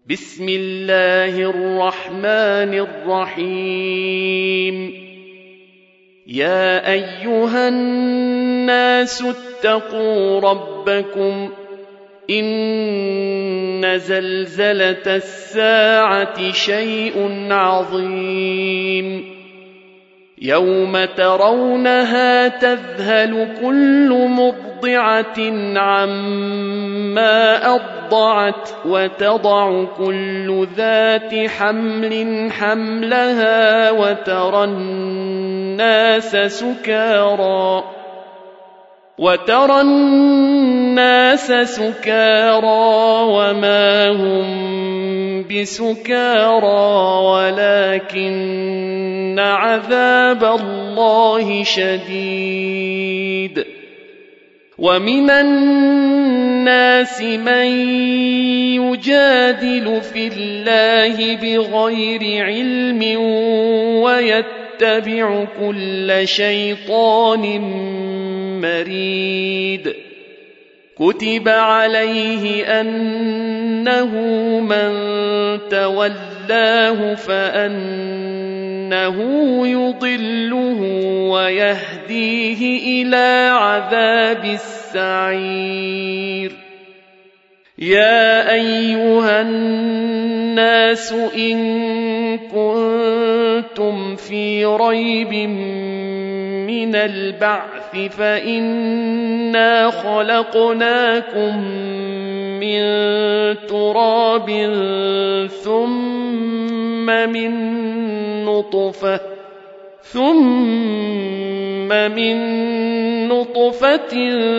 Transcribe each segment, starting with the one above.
بسم الله الرحمن الرحيم يا أيها الناس اتقوا ربكم إن زلزلة الساعة شيء عظيم يوم ترونها تذهل كل مرضعة عما أرضعت وتضع كل ذات حمل حملها وترى الناس سكارى وما هم بسكارى ولكن عذاب الله شديد ومن الناس من يجادل في الله بغير علم ويتبع كل شيطان مريد كتب عليه أنه من تولاه فأنه يضله ويهديه إلى عذاب السعير يا أيها الناس إن كنتم في ريب من البعث فإنا خلقناكم من تراب ثم من نطفة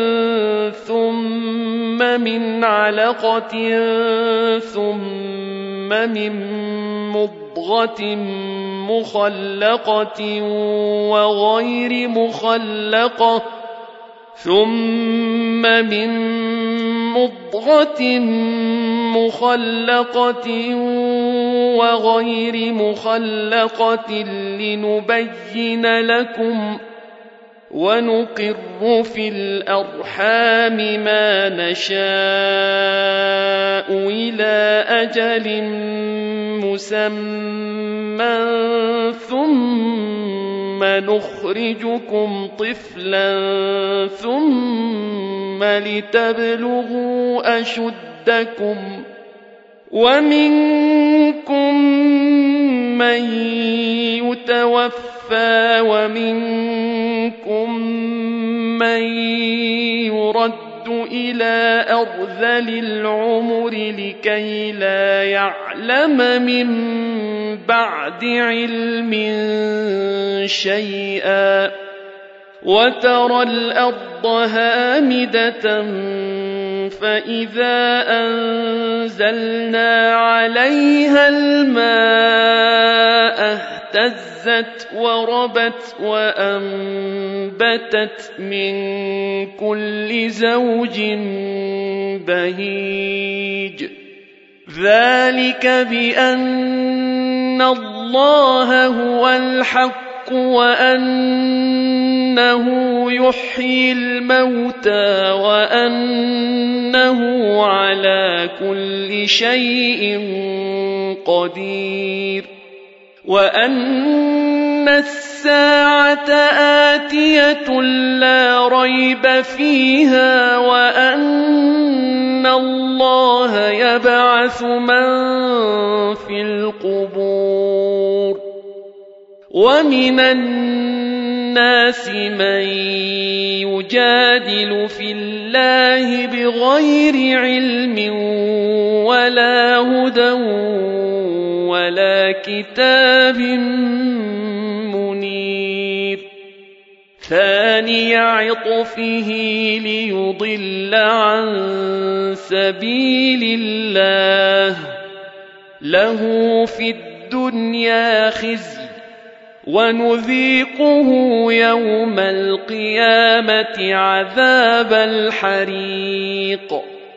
ثم من علقة ثم من مضغة مخلقة وغير مخلقة ثم من مضغة مخلقة وغير مخلقة لنبين لكم ونقر في الأرحام ما نشاء إلى أجل مسمى ثم نخرجكم طفلا ثم لتبلغوا أشدكم ومنكم من يتوفى ومنكم من يرد إلى أرذل العمر لكي لا يعلم من بعد علم شيئا وترى الأرض هامدة فإذا أنزلنا عليها الماء اهتزت وربت وأنبتت من كل زوج بهيج ذلك بأن الله هو الحق وأنه يحيي الموتى وأنه على كل شيء قدير وأن الساعة آتية لا ريب فيها وأن الله يبعث من في القبور ومن الناس من يجادل في الله بغير علم ولا هدى ولا كتاب منير ثاني عطفه ليضل عن سبيل الله له في الدنيا خزي ونذيقه يوم القيامة عذاب الحريق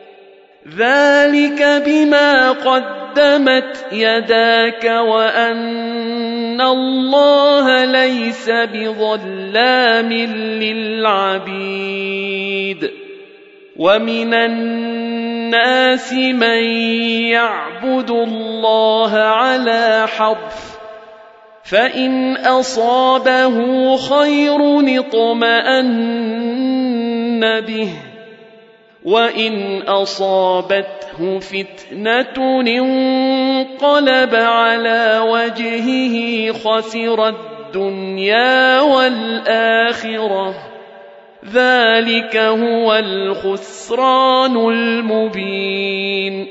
ذلك بما قدمت يداك وأن الله ليس بظلام للعبيد ومن الناس من يعبد الله على حرف فإن أصابه خير اطمأن به وإن أصابته فتنة انقلب على وجهه خسر الدنيا والآخرة ذلك هو الخسران المبين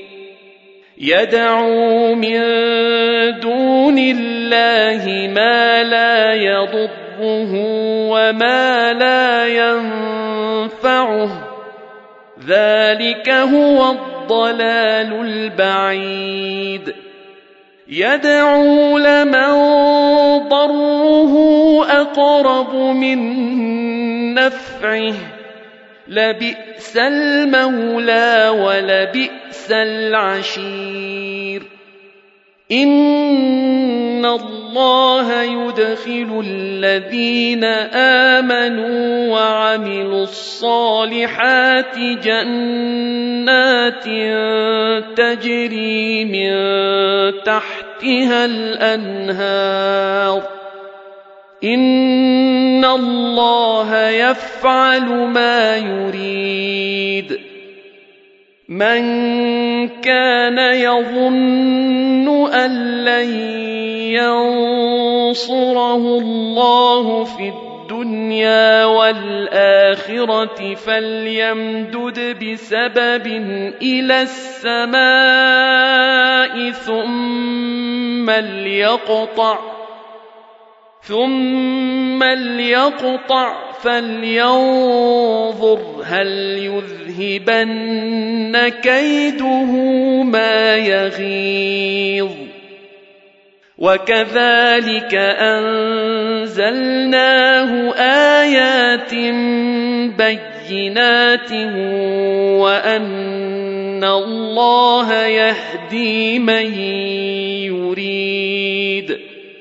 يدعو من دون الله ما لا يضره وما لا ينفعه ذلك هو الضلال البعيد يدعو لمن ضره أقرب من نفعه لبئس المولى ولبئس العشير إن الله يدخل الذين آمنوا وعملوا الصالحات جنات تجري من تحتها الأنهار إن الله يفعل ما يريد من كان يظن أن لن ينصره الله في الدنيا والآخرة فليمدد بسبب إلى السماء ثم ليقطع فلينظر هل يذهبن كيده ما يغيظ وكذلك أنزلناه آيات بينات وأن الله يهدي من يريد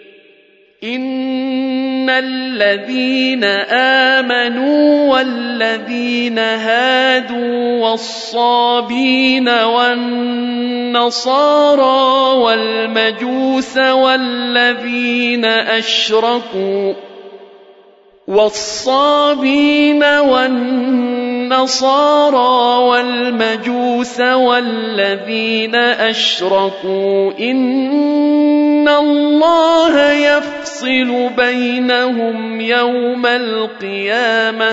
إن الذين آمنوا والذين هادوا والصابين والنصارى والمجوس والذين أشركوا إن الله يفصل بينهم يوم القيامة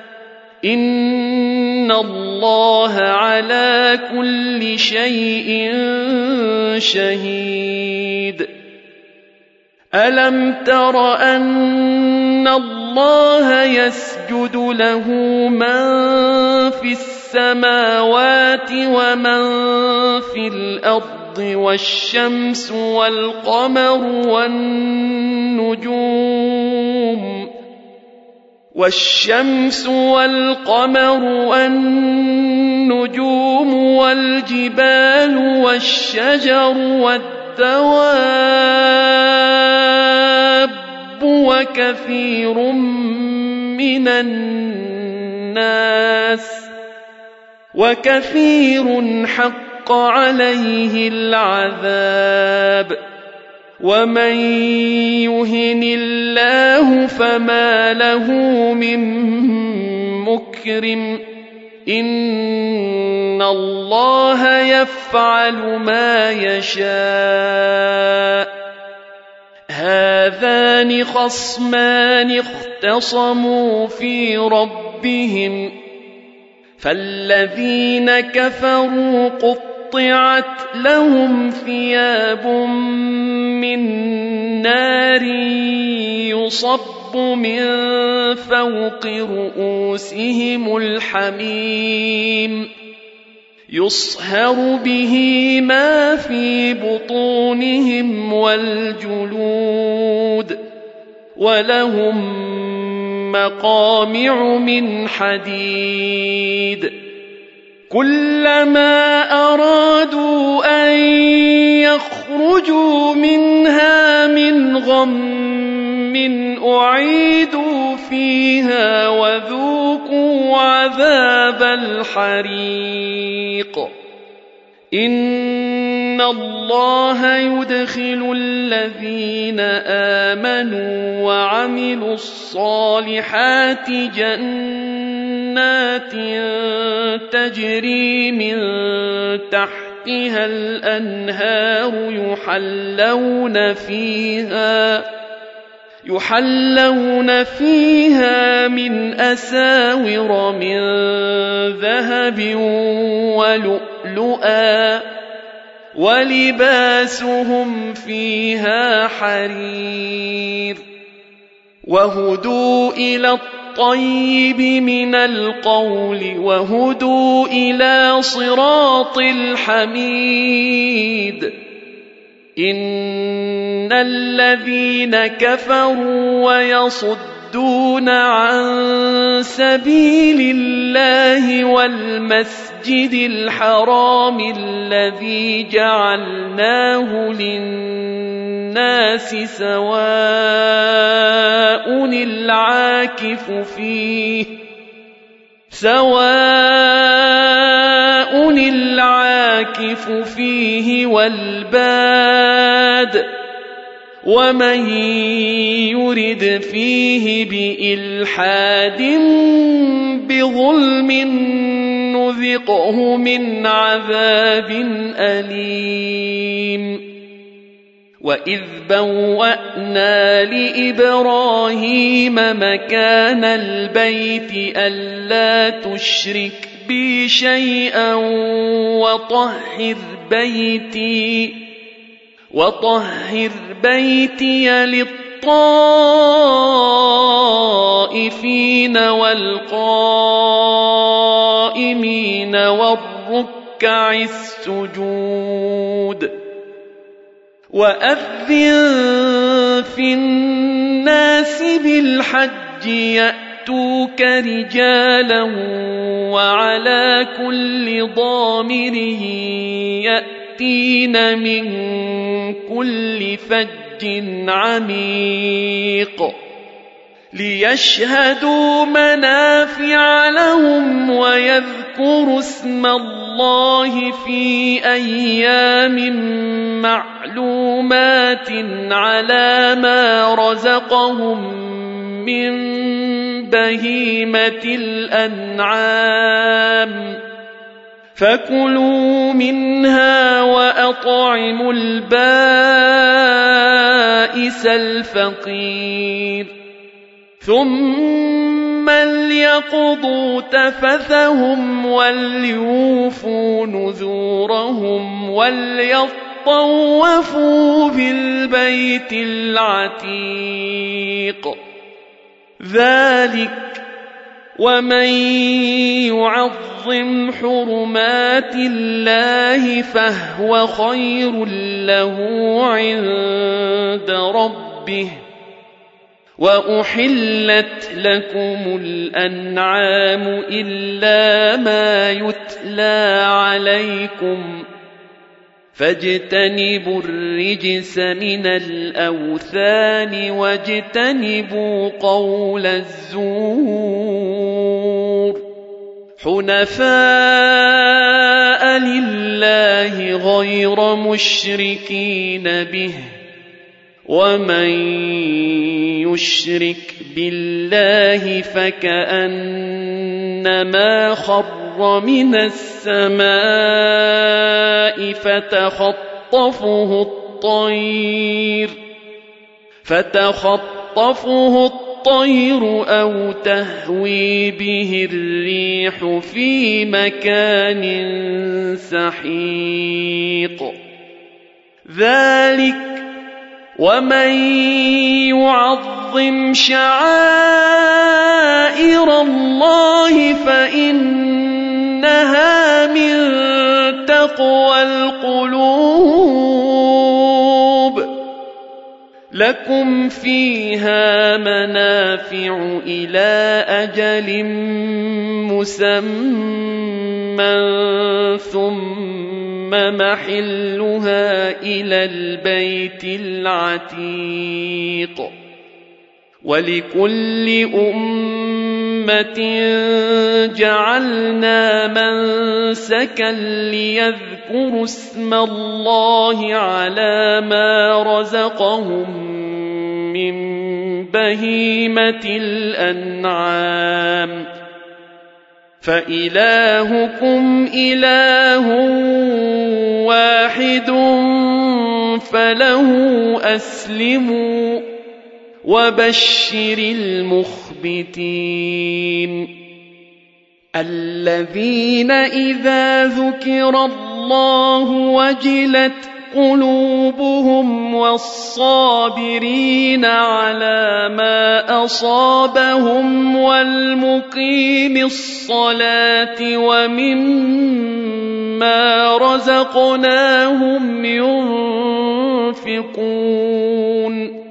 إن الله على كل شيء شهيد ألم تر أن الله يسجد له من في السماوات ومن في الأرض والشمس والقمر والنجوم والجبال والشجر والدواب وكثير من الناس وكثير حق عليه العذاب ومن يهن الله فما له من مكرم إن الله يفعل ما يشاء هذان خصمان اختصموا في ربهم فالذين كفروا قطعت لهم ثياب من نار يصب من فوق رؤوسهم الحميم يصهر به ما في بطونهم والجلود ولهم مقامع من حديد كلما أرادوا أن يخرجوا منها من غم أعيدوا فيها وذوقوا عذاب الحريق إن الله يدخل الذين آمنوا وعملوا الصالحات جنات تجري من تحتها الأنهار يحلون فيها من أساور من ذهب ولؤلؤا ولباسهم فيها حرير وهدوا إلى الطيب من القول وهدوا إلى صراط الحميد إن الذين كفروا ويصدون عن سبيل الله والمسجد الحرام الذي جعلناه للناس سواء العاكف فيه والباد ومن يرد فيه بإلحاد بظلم نذقه من عذاب أليم وإذ بوأنا لإبراهيم مكان البيت ألا تشرك بي شيئا وطهر بيتي للطائفين والقائمين والركع السجود وأذن في الناس بالحج يأتوك رجالا وعلى كل ضامر يأتين من كل فج عميق ليشهدوا منافع لهم ويذكروا اسم الله في أيام معلومات على ما رزقهم من بهيمة الأنعام فكلوا منها وأطعموا البائس الفقير ثم ليقضوا تفثهم وليوفوا نذورهم وليطوفوا بالبيت العتيق ذلك ومن يعظم حرمات الله فهو خير له عند ربه وأحلت لكم الأنعام إلا ما يتلى عليكم فاجتنبوا الرجس من الأوثان واجتنبوا قول الزور حنفاء لله غير مشركين به ومن يشرك بالله فكأنما خر من السماء فتخطفه الطير أو تهوي به الريح في مكان سحيق ذلك ومن يعظم شعائر الله فإنها من تقوى القلوب لكم فيها منافع إلى أجل مسمى ثم محلها إلى البيت العتيق ولكل أمة جعلنا منسكا ليذكروا اسم الله على ما رزقهم من بهيمة الأنعام فإلهكم إله واحد فله أسلموا وبشر المخبتين الذين إذا ذكر الله وجلت قلوبهم والصابرين على ما أصابهم والمقيم الصلاة ومما رزقناهم ينفقون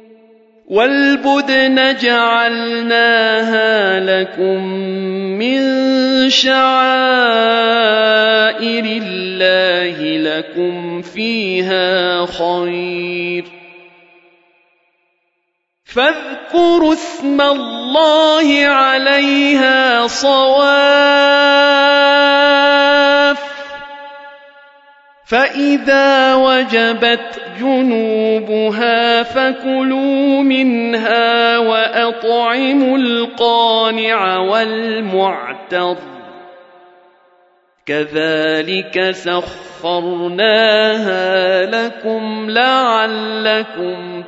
والبدن جعلناها لكم من شعائر الله لكم فيها خير فاذكروا اسم الله عليها صواف فإذا وجبت جنوبها فكلوا منها وأطعموا القانع والمعتر كذلك سخرناها لكم لعلكم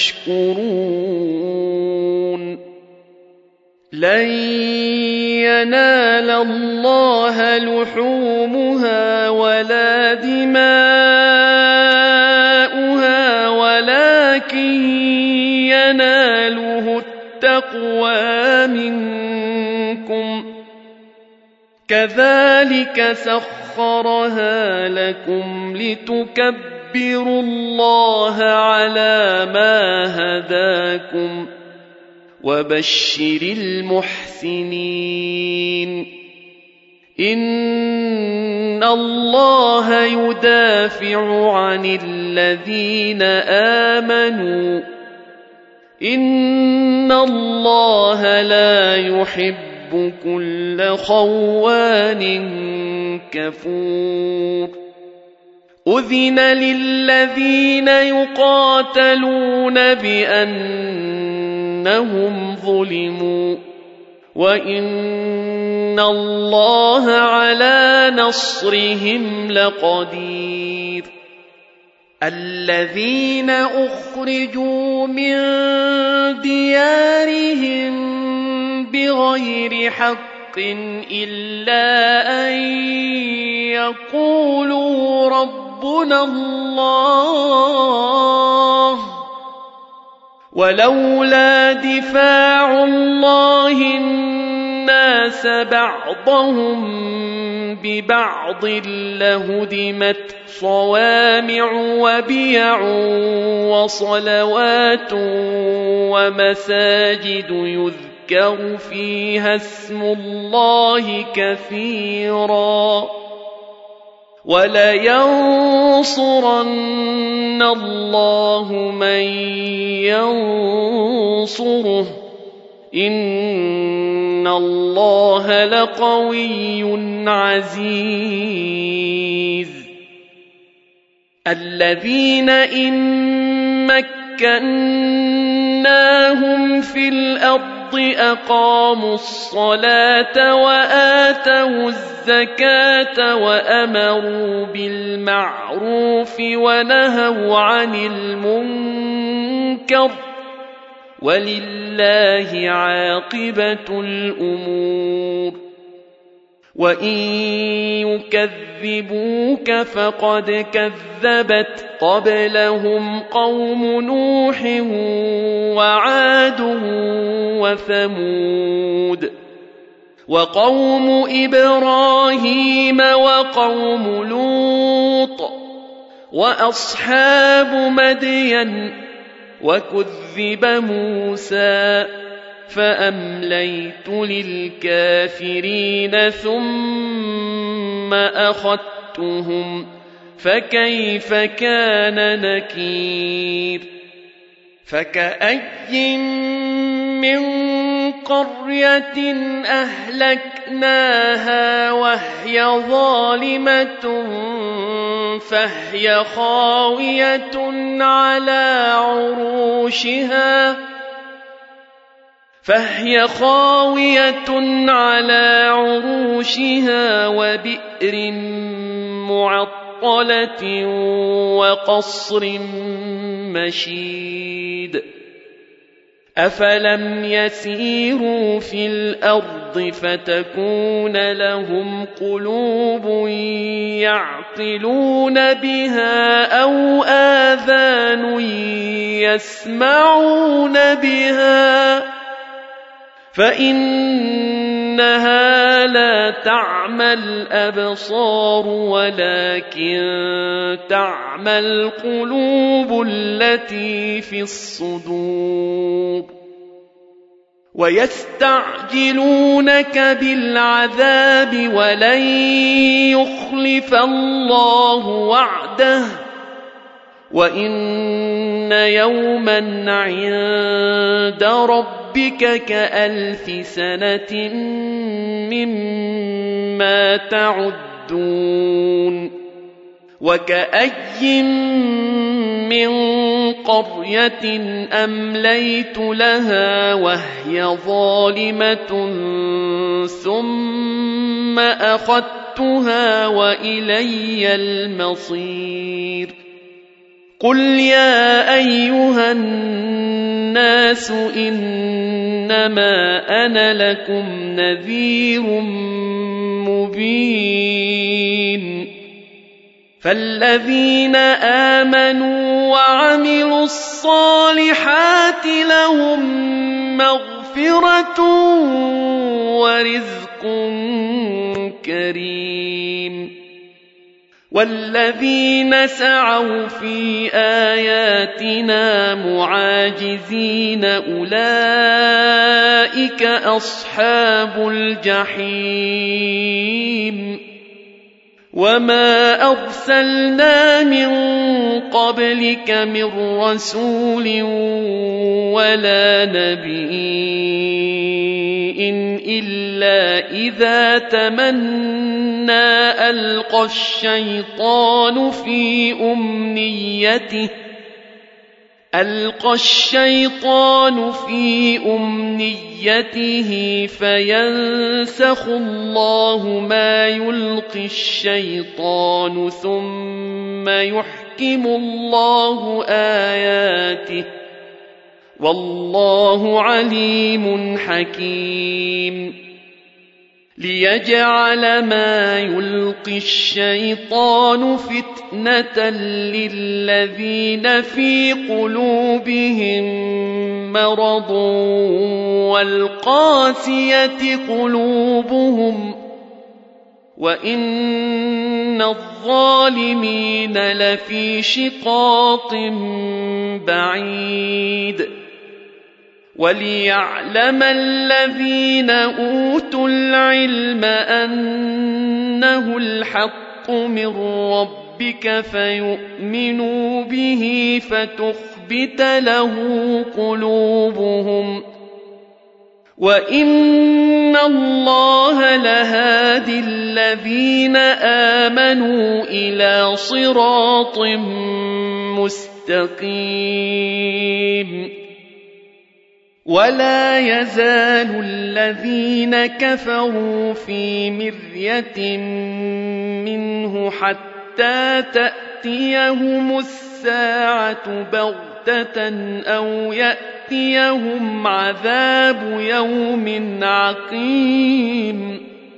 تشكرون لن ينال الله لحومها ولا دماؤها ولكن يناله التقوى منكم كذلك سخرها لكم لتكبروا الله على ما هداكم وبشر المحسنين إن الله يدافع عن الذين آمنوا إن الله لا يحب كل خوان كفور أذن للذين يقاتلون بأنهم ظلموا وإن الله على نصرهم لقدير الذين أخرجوا من ديارهم بغير حق إلا أن يقولوا ربنا الله ولولا دفاع الله الناس بعضهم ببعض لهدمت صوامع وبيع وصلوات ومساجد يذكر فيها اسم الله كثيرا ولينصرن الله من ينصره إن الله لقوي عزيز الذين إن مكناهم في الأرض أقاموا الصلاة وآتوا الزكاة وأمروا بالمعروف ونهوا عن المنكر ولله عاقبة الأمور وإن يكذبوك فقد كذبت قبلهم قوم نوح وعاد وثمود وقوم إبراهيم وقوم لوط وأصحاب مدين وكذب موسى فأمليت للكافرين ثم أخذتهم فكيف كان نكير فكأي من قرية أهلكناها وهي ظالمة فهي خاوية على عروشها وبئر معطلة وقصر مشيد أفلم يسيروا في الأرض فتكون لهم قلوب يعقلون بها أو آذان يسمعون بها فإنها لا تعمى الأبصار ولكن تعمى القلوب التي في الصدور ويستعجلونك بالعذاب ولن يخلف الله وعده وإن يوما عند ربك كألف سنة مما تعدون وكأي من قرية أمليت لها وهي ظالمة ثم أخذتها وإلي المصير قل يا أيها الناس إنما أنا لكم نذير مبين فالذين آمنوا وعملوا الصالحات لهم مغفرة ورزق كريم والذين سعوا في آياتنا معاجزين أولئك أصحاب الجحيم وما أرسلنا من قبلك من رسول ولا نبي إلا إذا تمنى ألقى الشيطان في أمنيته فينسخ الله ما يلقي الشيطان ثم يحكم الله آياته والله عليم حكيم ليجعل ما يلقي الشيطان فتنة للذين في قلوبهم مرض والقاسية قلوبهم وإن الظالمين لفي شقاق بعيد وليعلم الذين أوتوا العلم أنه الحق من ربك فيؤمنوا به فتخبت له قلوبهم وإن الله لهادي الذين آمنوا إلى صراط مستقيم ولا يزال الذين كفروا في مرية منه حتى تأتيهم الساعة بغتة أو يأتيهم عذاب يوم عقيم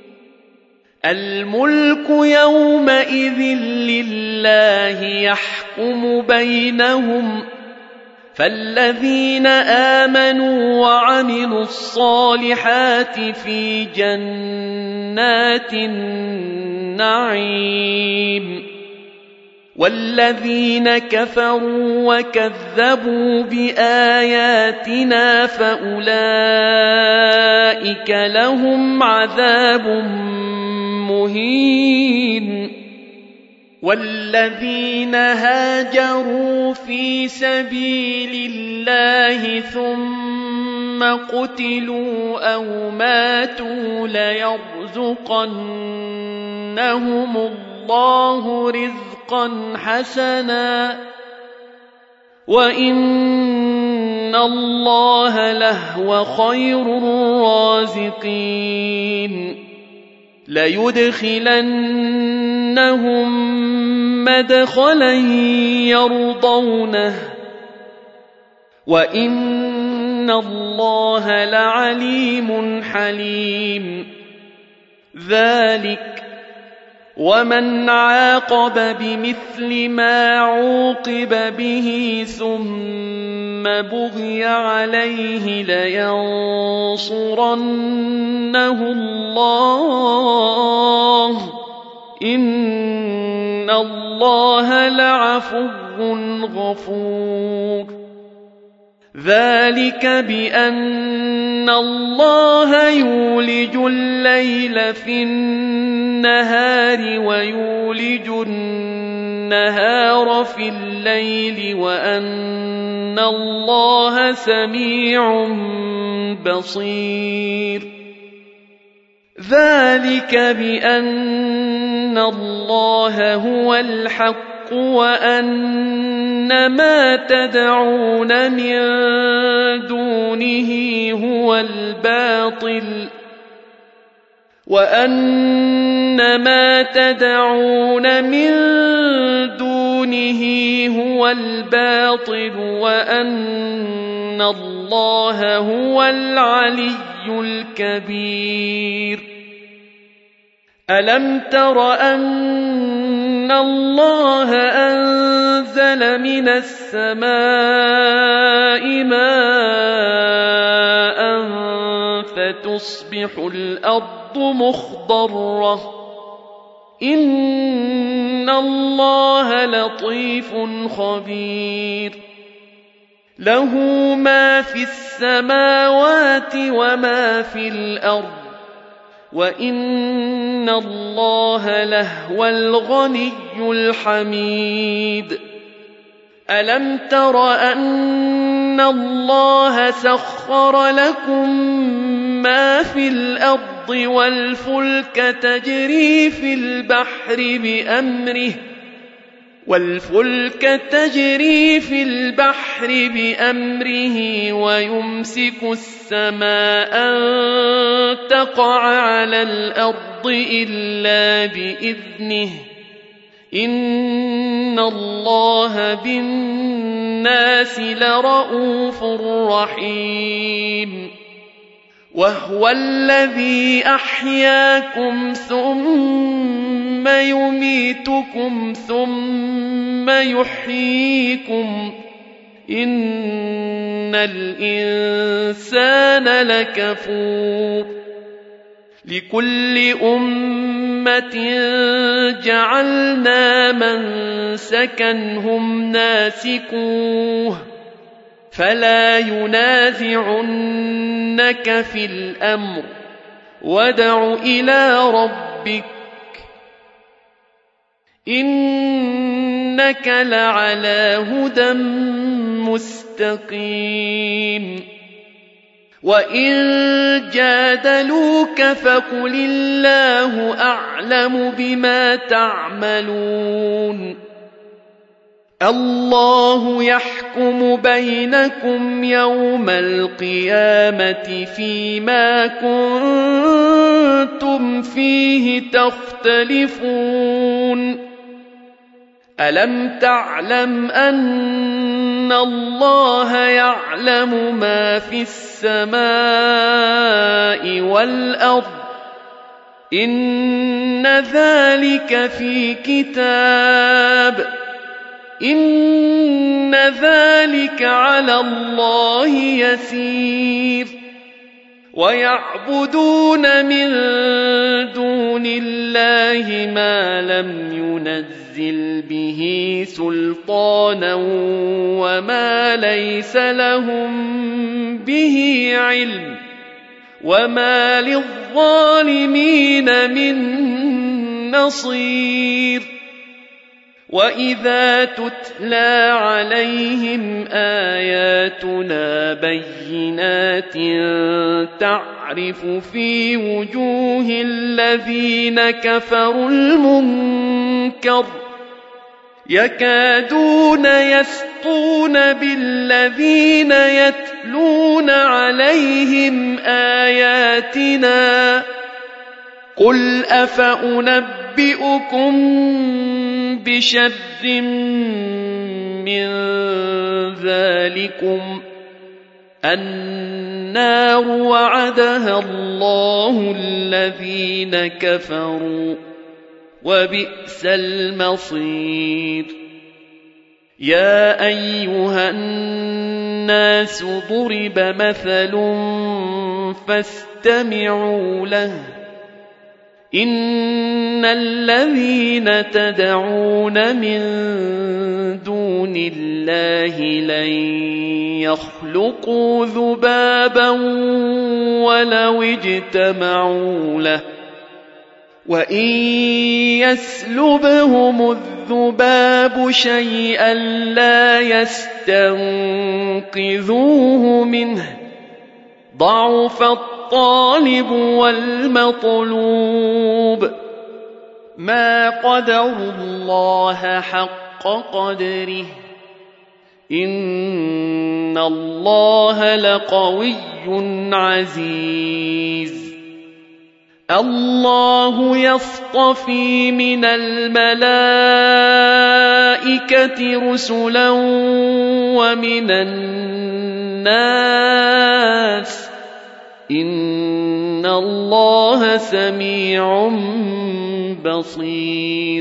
الملك يومئذ لله يحكم بينهم فالذين آمنوا وعملوا الصالحات في جنات النعيم والذين كفروا وكذبوا بآياتنا فأولئك لهم عذاب مهين والذين هاجروا في سبيل الله ثم قتلوا أو ماتوا ليرزقنهم الله رزقا حسنا وإن الله لهو خير الرازقين ليدخلنهم مدخلا يرضونه وإن الله لعليم حليم ذلك ومن عاقب بمثل ما عوقب به ثم بغي عليه لينصرنه الله إن الله لعفو غفور ذلك بأن الله يولج الليل في النهار ويولج النهار في الليل وأن الله سميع بصير ذلك بأن الله هو الحق وأن ما تدعون من دونه هو الباطل وأن ما تدعون من دونه هو الباطل وأن الله هو العلي الكبير ألم تر أن الله أنزل من السماء ماء فتصبح الأرض مخضرة إن الله لطيف خبير له ما في السماوات وما في الأرض وإن الله لهو الغني الحميد ألم تر أن الله سخر لكم ما في الأرض والفلك تجري في البحر بأمره ويمسك السماء أن تقع على الأرض إلا بإذنه إن الله بالناس لرءوف رحيم وهو الذي أحياكم ثم يميتكم ثم يحييكم إن الإنسان لكفور لكل أمة جعلنا منسكا هم ناسكوه فلا ينازعنك في الأمر وادع إلى ربك إنك لعلى هدى مستقيم وإن جادلوك فقل الله أعلم بما تعملون الله يحكم بينكم يوم القيامة فيما كنتم فيه تختلفون ألم تعلم أن الله يعلم ما في السماء والأرض إن ذلك في كتاب إن ذلك على الله يسير ويعبدون من دون الله ما لم ينزل به سلطانا وما ليس لهم به علم وما للظالمين من نصير وإذا تتلى عليهم آياتنا بينات تعرف في وجوه الذين كفروا المنكر يكادون يسطون بالذين يتلون عليهم آياتنا قل أفأنبئكم بشر من ذلكم النار وعدها الله الذين كفروا وبئس المصير يا أيها الناس ضرب مثل فاستمعوا له إن الذين تدعون من دون الله لن يخلقوا ذبابا ولو اجتمعوا له وإن يسلبهم الذباب شيئا لا يستنقذوه منه ضعف الطالب والمطلوب ما قدروا الله حق قدره إن الله لقوي عزيز الله يصطفي من الملائكة رسلا ومن الناس إن الله سميع بصير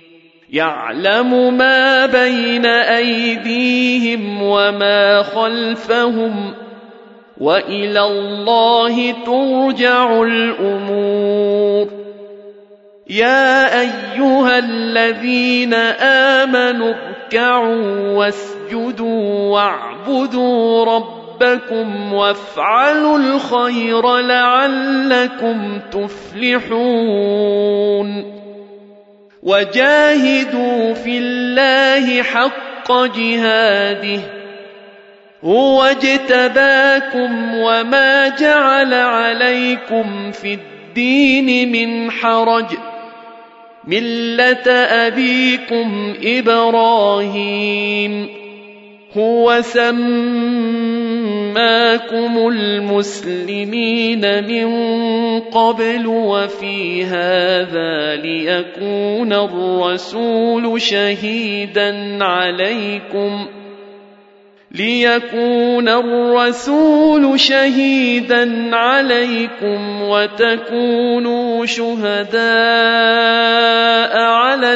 يعلم ما بين أيديهم وما خلفهم وإلى الله ترجع الأمور يا أيها الذين آمنوا اركعوا واسجدوا واعبدوا ربكم وافعلوا الخير لعلكم تفلحون وجاهدوا في الله حق جهاده هو اجتباكم وما جعل عليكم في الدين من حرج ملة أبيكم إبراهيم هو سماكم المسلمين من قبل وفي هذا ليكون الرسول شهيدا عليكم وتكونوا شهداء على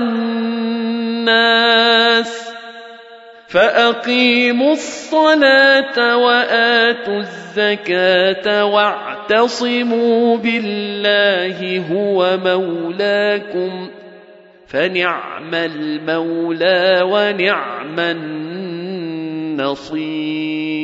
الناس فأقيموا الصلاة وآتوا الزكاة واعتصموا بالله هو مولاكم فنعم المولى ونعم النصير